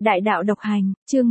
Đại đạo độc hành, chương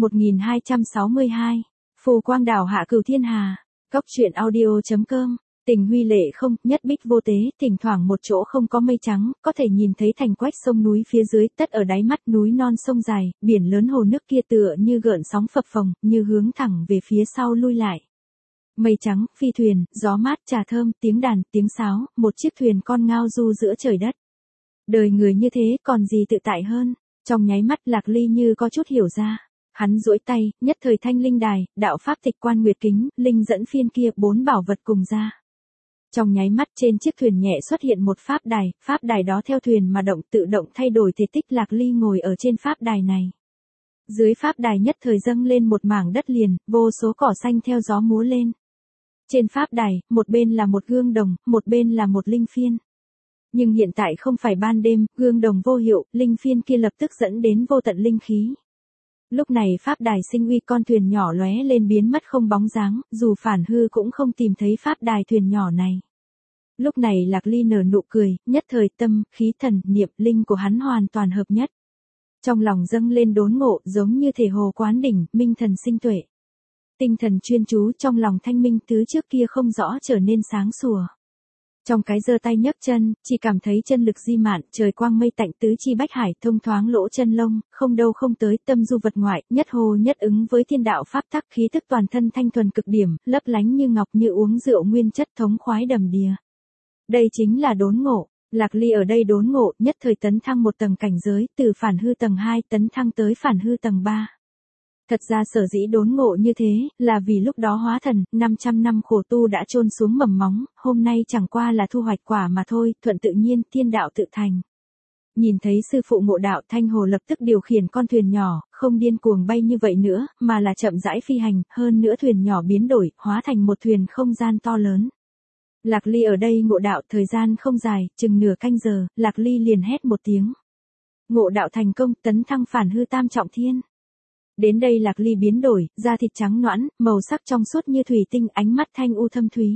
1262. Phù quang đảo hạ cửu thiên hà. Cốc truyện audio.com. Tình huy lệ không, nhất bích vô tế, thỉnh thoảng một chỗ không có mây trắng, có thể nhìn thấy thành quách sông núi phía dưới, tất ở đáy mắt núi non sông dài, biển lớn hồ nước kia tựa như gợn sóng phập phồng, như hướng thẳng về phía sau lui lại. Mây trắng, phi thuyền, gió mát, trà thơm, tiếng đàn, tiếng sáo, một chiếc thuyền con ngao du giữa trời đất. Đời người như thế còn gì tự tại hơn. Trong nháy mắt Lạc Ly như có chút hiểu ra. Hắn duỗi tay, nhất thời thanh linh đài, đạo pháp tịch quan nguyệt kính, linh dẫn phiên kia, 4 bảo vật cùng ra. Trong nháy mắt trên chiếc thuyền nhẹ xuất hiện một pháp đài đó theo thuyền mà động tự động thay đổi thể tích. Lạc Ly ngồi ở trên pháp đài này. Dưới pháp đài nhất thời dâng lên một mảng đất liền, vô số cỏ xanh theo gió múa lên. Trên pháp đài, một bên là một gương đồng, một bên là một linh phiên. Nhưng hiện tại không phải ban đêm, gương đồng vô hiệu, linh phiên kia lập tức dẫn đến vô tận linh khí. Lúc này pháp đài sinh uy, con thuyền nhỏ lóe lên biến mất không bóng dáng, dù phản hư cũng không tìm thấy pháp đài thuyền nhỏ này. Lúc này Lạc Ly nở nụ cười, nhất thời tâm, khí thần, niệm, linh của hắn hoàn toàn hợp nhất. Trong lòng dâng lên đốn ngộ, giống như thể hồ quán đỉnh, minh thần sinh tuệ. Tinh thần chuyên chú trong lòng thanh minh, thứ trước kia không rõ trở nên sáng sủa. Trong cái giơ tay nhấc chân, chỉ cảm thấy chân lực di mạn, trời quang mây tạnh, tứ chi bách hải, thông thoáng lỗ chân lông, không đâu không tới, tâm du vật ngoại, nhất hồ nhất ứng với thiên đạo pháp tắc, khí tức toàn thân thanh thuần cực điểm, lấp lánh như ngọc, như uống rượu nguyên chất, thống khoái đầm đìa. Đây chính là đốn ngộ. Lạc Ly ở đây đốn ngộ, nhất thời tấn thăng một tầng cảnh giới, từ phản hư tầng 2 tấn thăng tới phản hư tầng 3. Thật ra sở dĩ đốn ngộ như thế, là vì lúc đó hóa thần, 500 năm khổ tu đã chôn xuống mầm móng, hôm nay chẳng qua là thu hoạch quả mà thôi, thuận tự nhiên, thiên đạo tự thành. Nhìn thấy sư phụ ngộ đạo, Thanh Hồ lập tức điều khiển con thuyền nhỏ, không điên cuồng bay như vậy nữa, mà là chậm rãi phi hành, hơn nữa thuyền nhỏ biến đổi, hóa thành một thuyền không gian to lớn. Lạc Ly ở đây ngộ đạo, thời gian không dài, chừng nửa canh giờ, Lạc Ly liền hét một tiếng. Ngộ đạo thành công, tấn thăng phản hư tam trọng thiên. Đến đây Lạc Ly biến đổi, da thịt trắng nõn, màu sắc trong suốt như thủy tinh, ánh mắt thanh u thâm thúy.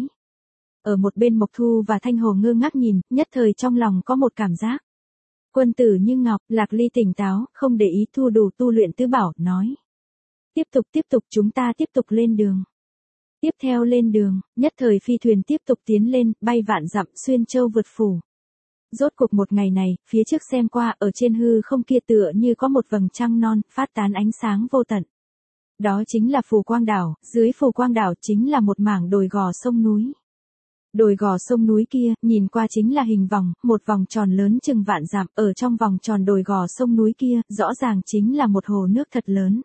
Ở một bên Mộc Thu và Thanh Hồ ngơ ngác nhìn, nhất thời trong lòng có một cảm giác. Quân tử như ngọc, Lạc Ly tỉnh táo, không để ý thu đủ tu luyện tứ bảo, nói. Tiếp tục chúng ta tiếp tục lên đường. Tiếp theo lên đường, nhất thời phi thuyền tiếp tục tiến lên, bay vạn dặm, xuyên châu vượt phủ. Rốt cuộc một ngày này, phía trước xem qua, ở trên hư không kia tựa như có một vầng trăng non, phát tán ánh sáng vô tận. Đó chính là phù quang đảo, dưới phù quang đảo chính là một mảng đồi gò sông núi. Đồi gò sông núi kia, nhìn qua chính là hình vòng, một vòng tròn lớn chừng vạn dặm, ở trong vòng tròn đồi gò sông núi kia, rõ ràng chính là một hồ nước thật lớn.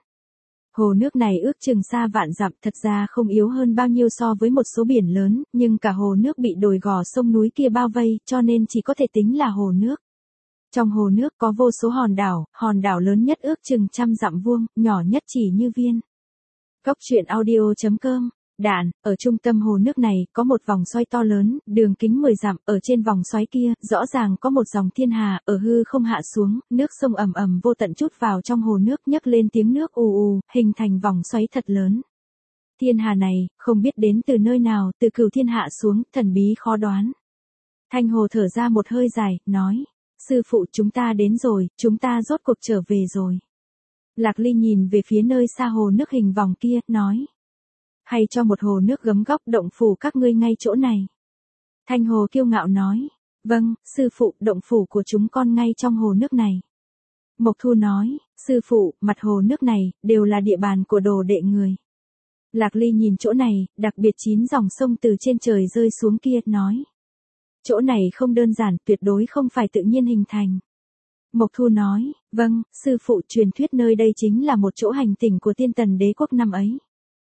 Hồ nước này ước chừng xa vạn dặm, thật ra không yếu hơn bao nhiêu so với một số biển lớn, nhưng cả hồ nước bị đồi gò sông núi kia bao vây, cho nên chỉ có thể tính là hồ nước. Trong hồ nước có vô số hòn đảo lớn nhất ước chừng 100 dặm vuông, nhỏ nhất chỉ như viên. Cốc truyện audio.com. Đạn, ở trung tâm hồ nước này, có một vòng xoay to lớn, đường kính 10 dặm, ở trên vòng xoáy kia, rõ ràng có một dòng thiên hà, ở hư không hạ xuống, nước sông ầm ầm vô tận chút vào trong hồ nước, nhấc lên tiếng nước ù ù, hình thành vòng xoáy thật lớn. Thiên hà này, không biết đến từ nơi nào, từ cửu thiên hạ xuống, thần bí khó đoán. Thanh Hồ thở ra một hơi dài, nói, sư phụ chúng ta đến rồi, chúng ta rốt cuộc trở về rồi. Lạc Ly nhìn về phía nơi xa hồ nước hình vòng kia, nói. Hay cho một hồ nước gấm góc động phủ các ngươi ngay chỗ này. Thanh Hồ kiêu ngạo nói, vâng, sư phụ, động phủ của chúng con ngay trong hồ nước này. Mộc Thu nói, sư phụ, mặt hồ nước này, đều là địa bàn của đồ đệ người. Lạc Ly nhìn chỗ này, đặc biệt 9 dòng sông từ trên trời rơi xuống kia, nói. Chỗ này không đơn giản, tuyệt đối không phải tự nhiên hình thành. Mộc Thu nói, vâng, sư phụ, truyền thuyết nơi đây chính là một chỗ hành tỉnh của Tiên Tần đế quốc năm ấy.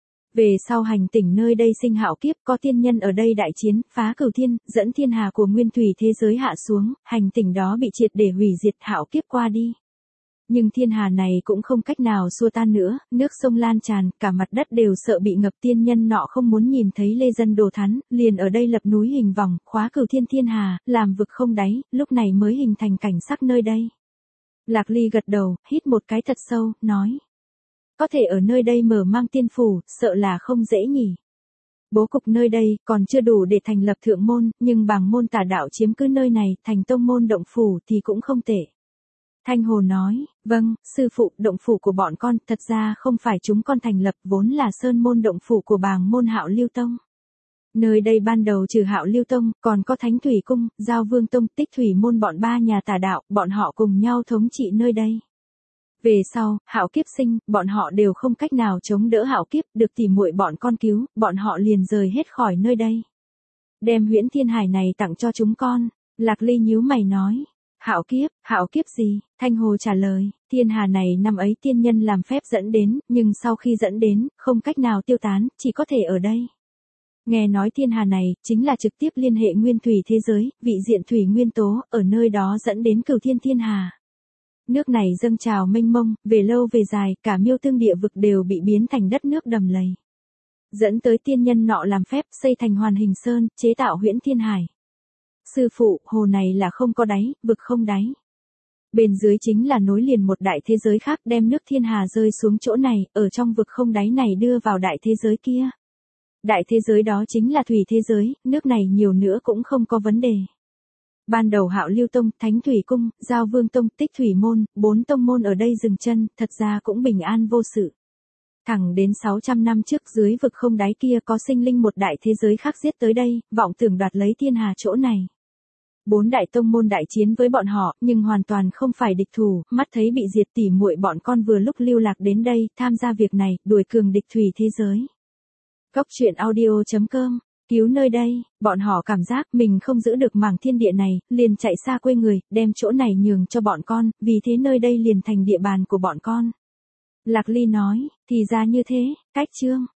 Về sau hành tỉnh nơi đây sinh hạo kiếp, có tiên nhân ở đây đại chiến, phá cửu thiên, dẫn thiên hà của nguyên thủy thế giới hạ xuống, hành tỉnh đó bị triệt để hủy diệt, hạo kiếp qua đi. Nhưng thiên hà này cũng không cách nào xua tan nữa, nước sông lan tràn, cả mặt đất đều sợ bị ngập, tiên nhân nọ không muốn nhìn thấy lê dân đồ thắn, liền ở đây lập núi hình vòng, khóa cửu thiên thiên hà, làm vực không đáy, lúc này mới hình thành cảnh sắc nơi đây. Lạc Ly gật đầu, hít một cái thật sâu, nói. Có thể ở nơi đây mở mang tiên phủ, sợ là không dễ nhỉ. Bố cục nơi đây còn chưa đủ để thành lập thượng môn, nhưng bảng môn tà đạo chiếm cứ nơi này, thành tông môn động phủ thì cũng không tệ. Thanh Hồ nói, Vâng, sư phụ, động phủ của bọn con, thật ra không phải chúng con thành lập, vốn là sơn môn động phủ của bàng môn Hạo Lưu Tông. Nơi đây ban đầu trừ Hạo Lưu Tông, còn có Thánh Thủy Cung, Giao Vương Tông, Tích Thủy Môn, bọn ba nhà tà đạo, bọn họ cùng nhau thống trị nơi đây. Về sau, hạo kiếp sinh, bọn họ đều không cách nào chống đỡ hạo kiếp, được tỉ muội bọn con cứu, bọn họ liền rời hết khỏi nơi đây. Đem huyễn thiên hải này tặng cho chúng con. Lạc Ly nhíu mày nói. Hạo kiếp gì? Thanh Hồ trả lời, thiên hà này năm ấy tiên nhân làm phép dẫn đến, nhưng sau khi dẫn đến, không cách nào tiêu tán, chỉ có thể ở đây. Nghe nói thiên hà này, chính là trực tiếp liên hệ nguyên thủy thế giới, vị diện thủy nguyên tố, ở nơi đó dẫn đến cửu thiên thiên hà. Nước này dâng trào mênh mông, về lâu về dài, cả Miêu Tương địa vực đều bị biến thành đất nước đầm lầy. Dẫn tới tiên nhân nọ làm phép xây thành Hoàn Hình Sơn, chế tạo huyễn thiên hải. Sư phụ, hồ này là không có đáy, vực không đáy. Bên dưới chính là nối liền một đại thế giới khác, đem nước thiên hà rơi xuống chỗ này, ở trong vực không đáy này đưa vào đại thế giới kia. Đại thế giới đó chính là thủy thế giới, nước này nhiều nữa cũng không có vấn đề. Ban đầu Hạo Lưu Tông, Thánh Thủy Cung, Giao Vương Tông, Tích Thủy Môn, 4 tông môn ở đây dừng chân, thật ra cũng bình an vô sự. Thẳng đến 600 năm trước dưới vực không đáy kia có sinh linh một đại thế giới khác giết tới đây, vọng tưởng đoạt lấy thiên hà chỗ này. 4 đại tông môn đại chiến với bọn họ, nhưng hoàn toàn không phải địch thủ, mắt thấy bị diệt tỉ muội bọn con vừa lúc lưu lạc đến đây, tham gia việc này, đuổi cường địch thủy thế giới. Góc truyện audio.com, cứu nơi đây, bọn họ cảm giác mình không giữ được mảng thiên địa này, liền chạy xa quê người, đem chỗ này nhường cho bọn con, vì thế nơi đây liền thành địa bàn của bọn con. Lạc Ly nói, thì ra như thế, cách chương.